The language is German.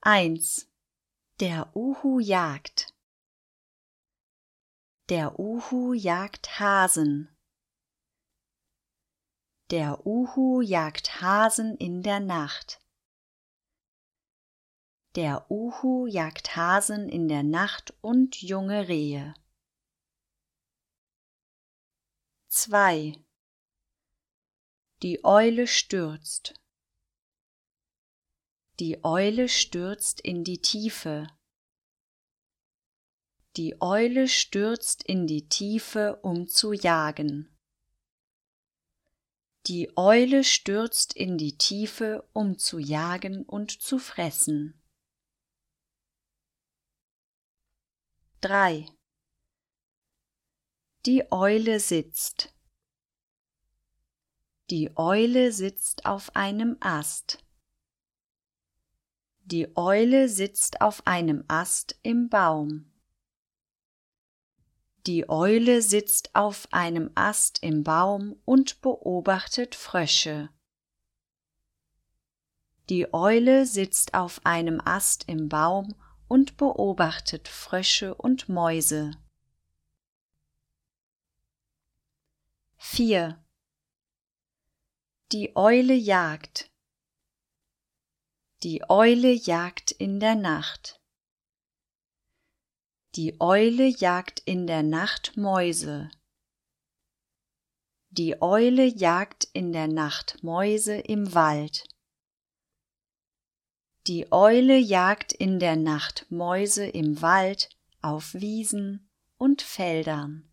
1. Der Uhu jagt. Der Uhu jagt Hasen. Der Uhu jagt Hasen in der Nacht. Der Uhu jagt Hasen in der Nacht und junge Rehe. 2. Die Eule stürzt. Die Eule stürzt in die Tiefe. Die Eule stürzt in die Tiefe, um zu jagen. Die Eule stürzt in die Tiefe, um zu jagen und zu fressen. 3. Die Eule sitzt. Die Eule sitzt auf einem Ast. Die Eule sitzt auf einem Ast im Baum. Die Eule sitzt auf einem Ast im Baum und beobachtet Frösche. Die Eule sitzt auf einem Ast im Baum und beobachtet Frösche und Mäuse. 4. Die Eule jagt. Die Eule jagt in der Nacht. Die Eule jagt in der Nacht Mäuse. Die Eule jagt in der Nacht Mäuse im Wald. Die Eule jagt in der Nacht Mäuse im Wald, auf Wiesen und Feldern.